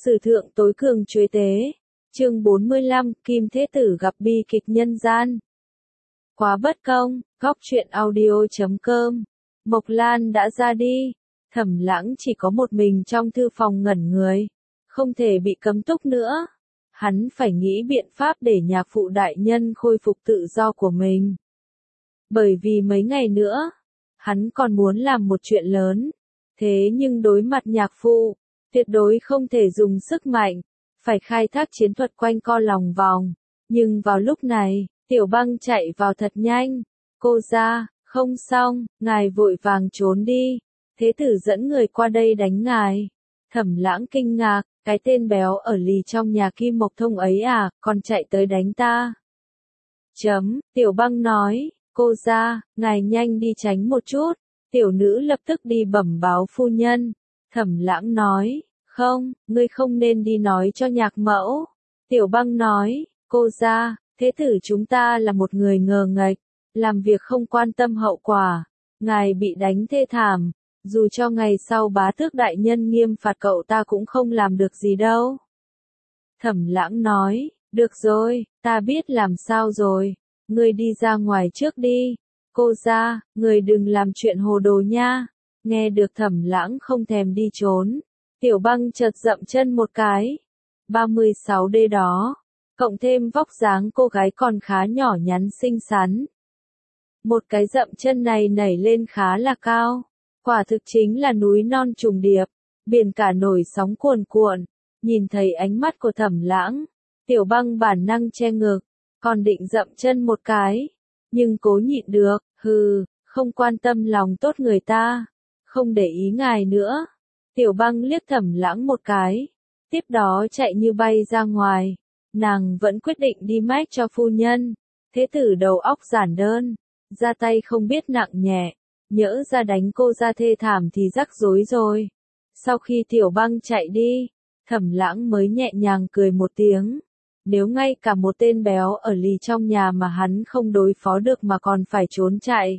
Sử thượng tối cường chuế tế. Chương 45, Kim Thế Tử gặp bi kịch nhân gian. Quá bất công, góc truyện audio.com. Mộc Lan đã ra đi. Thẩm Lãng chỉ có một mình trong thư phòng ngẩn người. Không thể bị cấm túc nữa. Hắn phải nghĩ biện pháp để nhạc phụ đại nhân khôi phục tự do của mình. Bởi vì mấy ngày nữa, hắn còn muốn làm một chuyện lớn. Thế nhưng đối mặt nhạc phụ, tuyệt đối không thể dùng sức mạnh, phải khai thác chiến thuật quanh co lòng vòng. Nhưng vào lúc này, Tiểu Băng chạy vào thật nhanh. Cô ra, không xong, ngài vội vàng trốn đi. Thế tử dẫn người qua đây đánh ngài. Thẩm Lãng kinh ngạc, cái tên béo ở lì trong nhà Kim Mộc Thông ấy à, còn chạy tới đánh ta. Tiểu Băng nói, cô ra, ngài nhanh đi tránh một chút. Tiểu nữ lập tức đi bẩm báo phu nhân. Thẩm Lãng nói, không, ngươi không nên đi nói cho nhạc mẫu. Tiểu Băng nói, cô ra, thế tử chúng ta là một người ngờ nghệch, làm việc không quan tâm hậu quả. Ngài bị đánh thê thảm, dù cho ngày sau bá tước đại nhân nghiêm phạt cậu ta cũng không làm được gì đâu. Thẩm Lãng nói, được rồi, ta biết làm sao rồi, ngươi đi ra ngoài trước đi. Cô ra, người đừng làm chuyện hồ đồ nha. Nghe được Thẩm Lãng không thèm đi trốn, Tiểu Băng chợt dậm chân một cái. 36D đó, cộng thêm vóc dáng cô gái còn khá nhỏ nhắn xinh xắn. Một cái dậm chân này nảy lên khá là cao, quả thực chính là núi non trùng điệp, biển cả nổi sóng cuồn cuộn. Nhìn thấy ánh mắt của Thẩm Lãng, Tiểu Băng bản năng che ngực, còn định dậm chân một cái, nhưng cố nhịn được, không quan tâm lòng tốt người ta, không để ý ngài nữa. Tiểu Băng liếc Thẩm Lãng một cái, tiếp đó chạy như bay ra ngoài. Nàng vẫn quyết định đi mách cho phu nhân. Thế tử đầu óc giản đơn, ra tay không biết nặng nhẹ, nhỡ ra đánh cô ra thê thảm thì rắc rối rồi. Sau khi Tiểu Băng chạy đi, Thẩm Lãng mới nhẹ nhàng cười một tiếng. Nếu ngay cả một tên béo ở lì trong nhà mà hắn không đối phó được mà còn phải trốn chạy,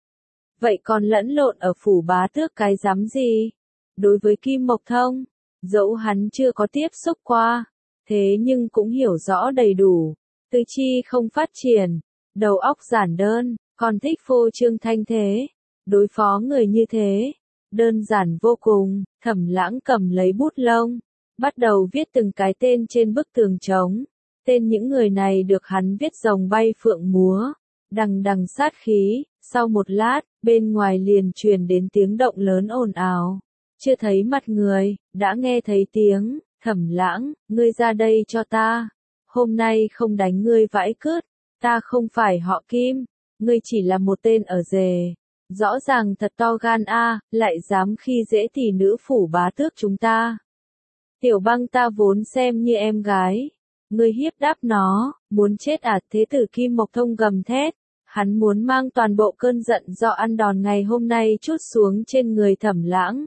vậy còn lẫn lộn ở phủ bá tước cái rắm gì? Đối với Kim Mộc Thông, dẫu hắn chưa có tiếp xúc qua, thế nhưng cũng hiểu rõ đầy đủ. Tư chi không phát triển, đầu óc giản đơn, còn thích phô trương thanh thế. Đối phó người như thế, đơn giản vô cùng. Thẩm Lãng cầm lấy bút lông, bắt đầu viết từng cái tên trên bức tường trống. Tên những người này được hắn viết rồng bay phượng múa, đằng đằng sát khí. Sau một lát, bên ngoài liền truyền đến tiếng động lớn ồn ào. Chưa thấy mặt người, đã nghe thấy tiếng. Thẩm Lãng, ngươi ra đây cho ta. Hôm nay không đánh ngươi vãi cứt. Ta không phải họ Kim. Ngươi chỉ là một tên ở rề. Rõ ràng thật to gan a, lại dám khi dễ tỷ nữ phủ bá tước chúng ta. Tiểu Băng ta vốn xem như em gái. Ngươi hiếp đáp nó, muốn chết à? Thế tử Kim Mộc Thông gầm thét. Hắn muốn mang toàn bộ cơn giận do ăn đòn ngày hôm nay trút xuống trên người Thẩm Lãng.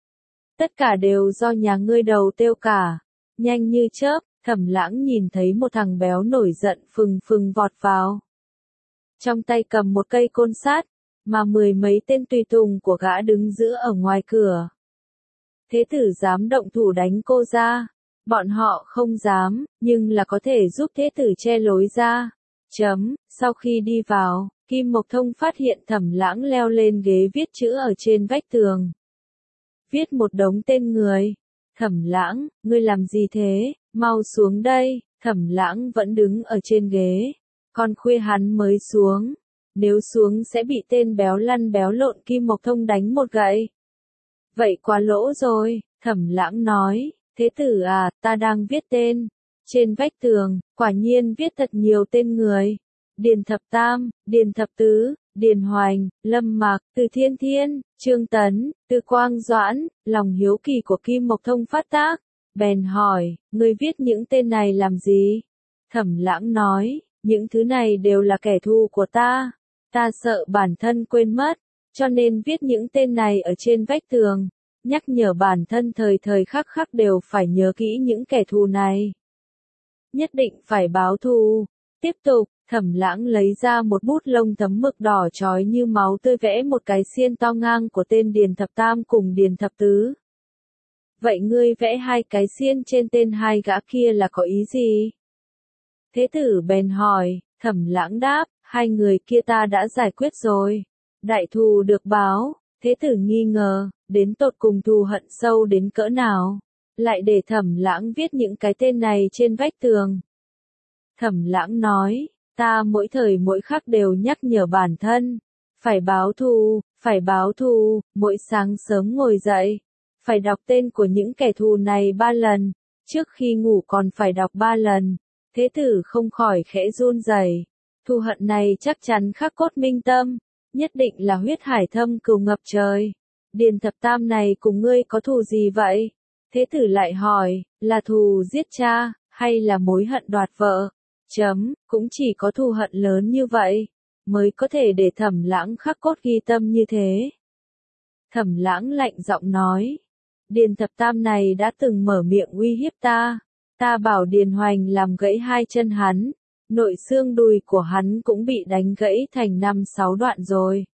Tất cả đều do nhà ngươi đầu têu cả. Nhanh như chớp, Thẩm Lãng nhìn thấy một thằng béo nổi giận phừng phừng vọt vào. Trong tay cầm một cây côn sắt, mà mười mấy tên tùy tùng của gã đứng giữ ở ngoài cửa. Thế tử dám động thủ đánh cô ra. Bọn họ không dám, nhưng là có thể giúp thế tử che lối ra. Sau khi đi vào, Kim Mộc Thông phát hiện Thẩm Lãng leo lên ghế viết chữ ở trên vách tường. Viết một đống tên người. Thẩm Lãng, ngươi làm gì thế? Mau xuống đây. Thẩm Lãng vẫn đứng ở trên ghế. Còn khuya hắn mới xuống. Nếu xuống sẽ bị tên béo lăn béo lộn Kim Mộc Thông đánh một gậy. Vậy quá lỗ rồi. Thẩm Lãng nói, thế tử à, ta đang viết tên. Trên vách tường, quả nhiên viết thật nhiều tên người. Điền Thập Tam, Điền Thập Tứ, Điền Hoành, Lâm Mạc, Từ Thiên Thiên, Trương Tấn, Từ Quang Doãn. Lòng hiếu kỳ của Kim Mộc Thông phát tác, bèn hỏi, ngươi viết những tên này làm gì? Thẩm Lãng nói, những thứ này đều là kẻ thù của ta. Ta sợ bản thân quên mất, cho nên viết những tên này ở trên vách tường, nhắc nhở bản thân thời thời khắc khắc đều phải nhớ kỹ những kẻ thù này. Nhất định phải báo thù. Tiếp tục, Thẩm Lãng lấy ra một bút lông thấm mực đỏ chói như máu tươi vẽ một cái xiên to ngang của tên Điền Thập Tam cùng Điền Thập Tứ. vậy ngươi vẽ hai cái xiên trên tên hai gã kia là có ý gì? Thế tử bèn hỏi, Thẩm Lãng đáp, hai người kia ta đã giải quyết rồi. Đại thù được báo, thế tử nghi ngờ, đến tột cùng thù hận sâu đến cỡ nào, lại để Thẩm Lãng viết những cái tên này trên vách tường. Thẩm Lãng nói, ta mỗi thời mỗi khắc đều nhắc nhở bản thân, phải báo thù, mỗi sáng sớm ngồi dậy, phải đọc tên của những kẻ thù này 3 lần, trước khi ngủ còn phải đọc 3 lần. Thế tử không khỏi khẽ run rẩy. Thù hận này chắc chắn khắc cốt minh tâm, nhất định là huyết hải thâm cừu ngập trời. Điền thập tam này cùng ngươi có thù gì vậy? Thế tử lại hỏi, là thù giết cha, hay là mối hận đoạt vợ? Cũng chỉ có thù hận lớn như vậy, mới có thể để Thẩm Lãng khắc cốt ghi tâm như thế. Thẩm Lãng lạnh giọng nói, Điền thập tam này đã từng mở miệng uy hiếp ta. Ta bảo Điền Hoành làm gãy hai chân hắn, nội xương đùi của hắn cũng bị đánh gãy thành 5-6 đoạn rồi.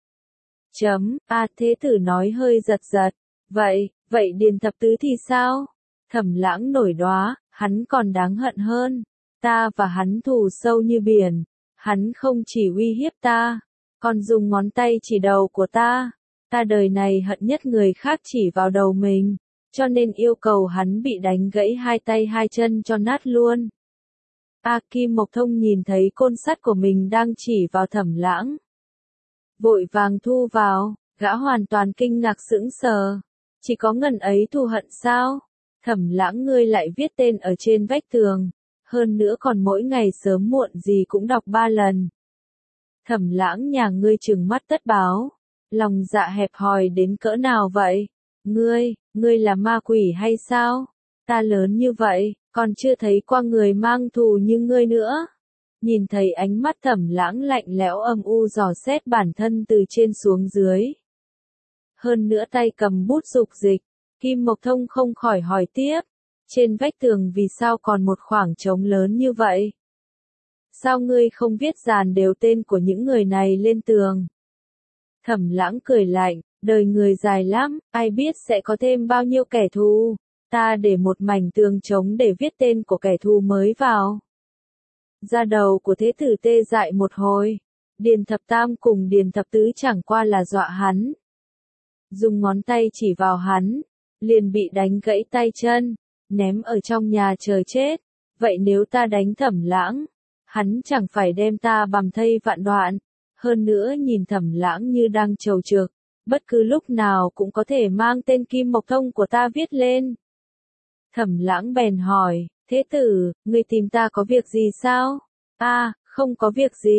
Thế tử nói hơi giật giật, vậy Điền thập tứ thì sao? Thẩm Lãng nổi đoá, hắn còn đáng hận hơn, ta và hắn thù sâu như biển, hắn không chỉ uy hiếp ta, còn dùng ngón tay chỉ đầu của ta đời này hận nhất người khác chỉ vào đầu mình. Cho nên yêu cầu hắn bị đánh gãy hai tay hai chân cho nát luôn. Kim Mộc Thông nhìn thấy côn sắt của mình đang chỉ vào Thẩm Lãng, vội vàng thu vào, gã hoàn toàn kinh ngạc sững sờ. Chỉ có ngần ấy thù hận sao? Thẩm Lãng ngươi lại viết tên ở trên vách tường, hơn nữa còn mỗi ngày sớm muộn gì cũng đọc 3 lần. Thẩm Lãng nhà ngươi trừng mắt tất báo, lòng dạ hẹp hòi đến cỡ nào vậy? Ngươi là ma quỷ hay sao? Ta lớn như vậy, còn chưa thấy qua người mang thù như ngươi nữa. Nhìn thấy ánh mắt Thẩm Lãng lạnh lẽo âm u dò xét bản thân từ trên xuống dưới. Hơn nữa tay cầm bút dục dịch, Kim Mộc Thông không khỏi hỏi tiếp. Trên vách tường vì sao còn một khoảng trống lớn như vậy? Sao ngươi không viết dàn đều tên của những người này lên tường? Thẩm Lãng cười lạnh, đời người dài lắm, ai biết sẽ có thêm bao nhiêu kẻ thù, ta để một mảnh tường trống để viết tên của kẻ thù mới vào. Da đầu của thế tử tê dại một hồi, Điền thập tam cùng Điền thập tứ chẳng qua là dọa hắn. Dùng ngón tay chỉ vào hắn, liền bị đánh gãy tay chân, ném ở trong nhà chờ chết. Vậy nếu ta đánh Thẩm Lãng, hắn chẳng phải đem ta bằm thây vạn đoạn. Hơn nữa nhìn Thẩm Lãng như đang trầu trực, bất cứ lúc nào cũng có thể mang tên Kim Mộc Thông của ta viết lên. Thẩm Lãng bèn hỏi, thế tử, ngươi tìm ta có việc gì sao? Không có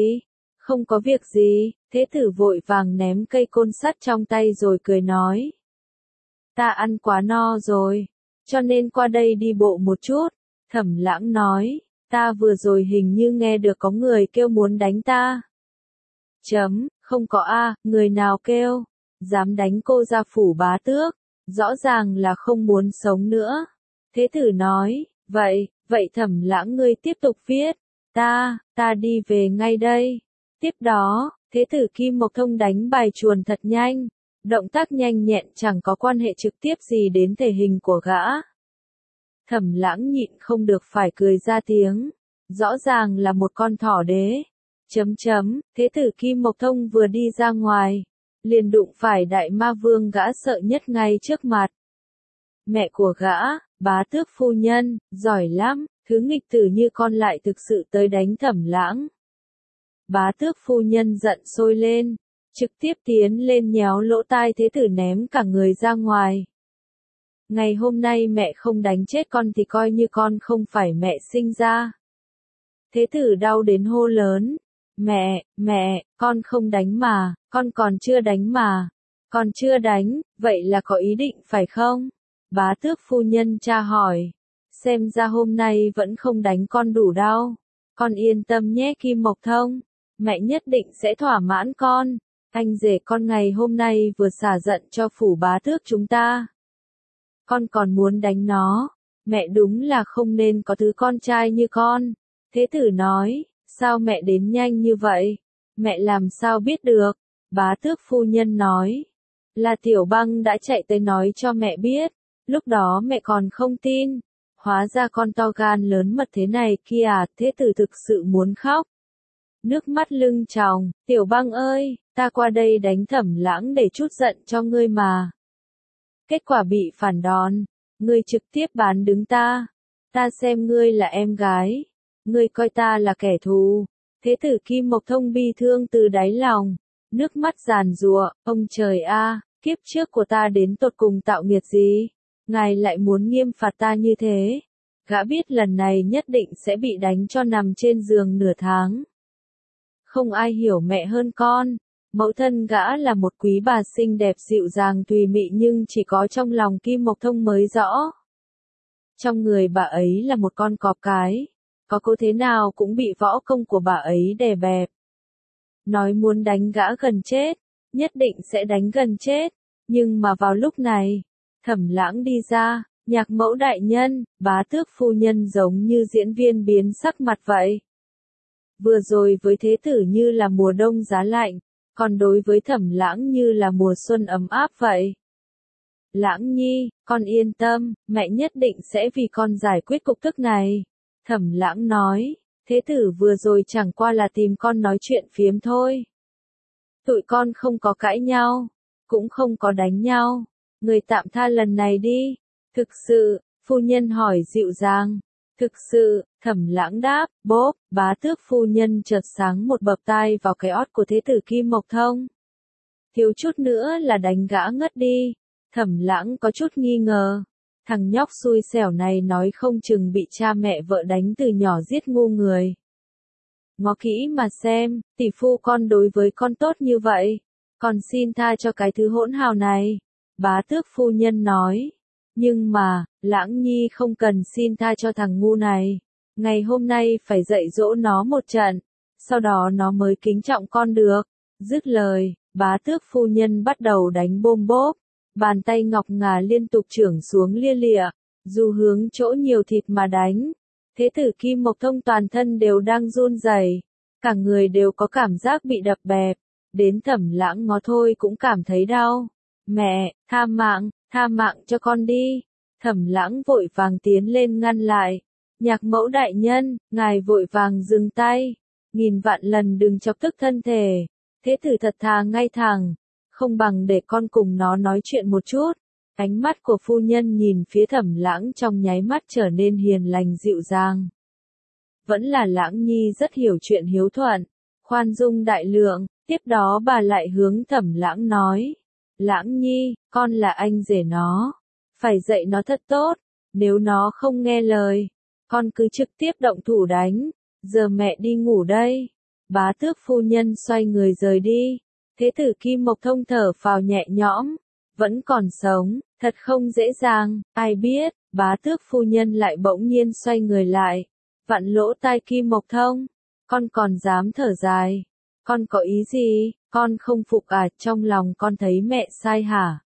việc gì, thế tử vội vàng ném cây côn sắt trong tay rồi cười nói. Ta ăn quá no rồi, cho nên qua đây đi bộ một chút. Thẩm Lãng nói, ta vừa rồi hình như nghe được có người kêu muốn đánh ta. Không có người nào kêu, dám đánh cô gia phủ bá tước, rõ ràng là không muốn sống nữa. Thế tử nói, vậy Thẩm Lãng ngươi tiếp tục viết, ta đi về ngay đây. Tiếp đó, thế tử Kim Mộc Thông đánh bài chuồn thật nhanh, động tác nhanh nhẹn chẳng có quan hệ trực tiếp gì đến thể hình của gã. Thẩm Lãng nhịn không được phải cười ra tiếng, rõ ràng là một con thỏ đế. Thế tử Kim Mộc Thông vừa đi ra ngoài, liền đụng phải đại ma vương gã sợ nhất ngay trước mặt. Mẹ của gã, bá tước phu nhân, giỏi lắm, thứ nghịch tử như con lại thực sự tới đánh Thẩm Lãng. Bá tước phu nhân giận sôi lên, trực tiếp tiến lên nhéo lỗ tai thế tử ném cả người ra ngoài. Ngày hôm nay mẹ không đánh chết con thì coi như con không phải mẹ sinh ra. Thế tử đau đến hô lớn. Mẹ, con không đánh mà, con còn chưa đánh mà. Còn chưa đánh, vậy là có ý định phải không? Bá tước phu nhân tra hỏi. Xem ra hôm nay vẫn không đánh con đủ đau. Con yên tâm nhé Kim Mộc Thông. Mẹ nhất định sẽ thỏa mãn con. Anh rể con ngày hôm nay vừa xả giận cho phủ bá tước chúng ta. Con còn muốn đánh nó. Mẹ đúng là không nên có thứ con trai như con. Thế tử nói. Sao mẹ đến nhanh như vậy? Mẹ làm sao biết được? Bá tước phu nhân nói. Là Tiểu Băng đã chạy tới nói cho mẹ biết. Lúc đó mẹ còn không tin. Hóa ra con to gan lớn mật thế này kia à, thế tử thực sự muốn khóc. Nước mắt lưng tròng, Tiểu Băng ơi, ta qua đây đánh Thẩm Lãng để trút giận cho ngươi mà. Kết quả bị phản đòn, ngươi trực tiếp bán đứng ta. Ta xem ngươi là em gái, ngươi coi ta là kẻ thù. Thế tử Kim Mộc Thông bi thương từ đáy lòng, nước mắt giàn giụa, ông trời a, kiếp trước của ta đến tột cùng tạo nghiệt gì? Ngài lại muốn nghiêm phạt ta như thế. Gã biết lần này nhất định sẽ bị đánh cho nằm trên giường nửa tháng. Không ai hiểu mẹ hơn con. Mẫu thân gã là một quý bà xinh đẹp dịu dàng tùy mị nhưng chỉ có trong lòng Kim Mộc Thông mới rõ. Trong người bà ấy là một con cọp cái. Có cố thế nào cũng bị võ công của bà ấy đè bẹp. Nói muốn đánh gã gần chết, nhất định sẽ đánh gần chết. Nhưng mà vào lúc này, Thẩm Lãng đi ra, Nhạc Mẫu đại nhân, Bá Tước phu nhân giống như diễn viên biến sắc mặt vậy. Vừa rồi với thế tử như là mùa đông giá lạnh, còn đối với Thẩm Lãng như là mùa xuân ấm áp vậy. Lãng nhi, con yên tâm, mẹ nhất định sẽ vì con giải quyết cục tức này. Thẩm Lãng nói, thế tử vừa rồi chẳng qua là tìm con nói chuyện phiếm thôi. Tụi con không có cãi nhau, cũng không có đánh nhau, người tạm tha lần này đi. Thực sự, phu nhân hỏi dịu dàng. Thực sự, Thẩm Lãng đáp, bốp, Bá Tước phu nhân chợt sáng một bập tai vào cái ót của thế tử Kim Mộc Thông. Thiếu chút nữa là đánh gã ngất đi. Thẩm Lãng có chút nghi ngờ. Thằng nhóc xui xẻo này nói không chừng bị cha mẹ vợ đánh từ nhỏ giết ngu người. Ngó kỹ mà xem, tỷ phu con đối với con tốt như vậy. Còn xin tha cho cái thứ hỗn hào này. Bá Tước phu nhân nói. Nhưng mà, Lãng nhi không cần xin tha cho thằng ngu này. Ngày hôm nay phải dạy dỗ nó một trận. Sau đó nó mới kính trọng con được. Dứt lời, Bá Tước phu nhân bắt đầu đánh bôm bốp. Bàn tay ngọc ngà liên tục chưởng xuống lia lịa, dù hướng chỗ nhiều thịt mà đánh. Thế tử Kim Mộc Thông toàn thân đều đang run rẩy, cả người đều có cảm giác bị đập bẹp, đến Thẩm Lãng ngó thôi cũng cảm thấy đau. Mẹ, tha mạng cho con đi. Thẩm Lãng vội vàng tiến lên ngăn lại. Nhạc Mẫu đại nhân, ngài vội vàng dừng tay. Nghìn vạn lần đừng chọc tức thân thể. Thế tử thật thà ngay thẳng. Không bằng để con cùng nó nói chuyện một chút. Ánh mắt của phu nhân nhìn phía Thẩm Lãng trong nháy mắt trở nên hiền lành dịu dàng. Vẫn là Lãng nhi rất hiểu chuyện hiếu thuận, khoan dung đại lượng. Tiếp đó bà lại hướng Thẩm Lãng nói. Lãng nhi, con là anh rể nó. Phải dạy nó thật tốt. Nếu nó không nghe lời, con cứ trực tiếp động thủ đánh. Giờ mẹ đi ngủ đây. Bá Tước phu nhân xoay người rời đi. Thế tử Kim Mộc Thông thở phào nhẹ nhõm, vẫn còn sống, thật không dễ dàng, ai biết, Bá Tước phu nhân lại bỗng nhiên xoay người lại, vặn lỗ tai Kim Mộc Thông, con còn dám thở dài, con có ý gì, con không phục à, trong lòng con thấy mẹ sai hả?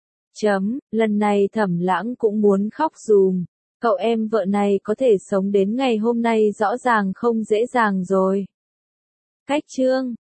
Lần này Thẩm Lãng cũng muốn khóc dùm, cậu em vợ này có thể sống đến ngày hôm nay rõ ràng không dễ dàng rồi. Cách chương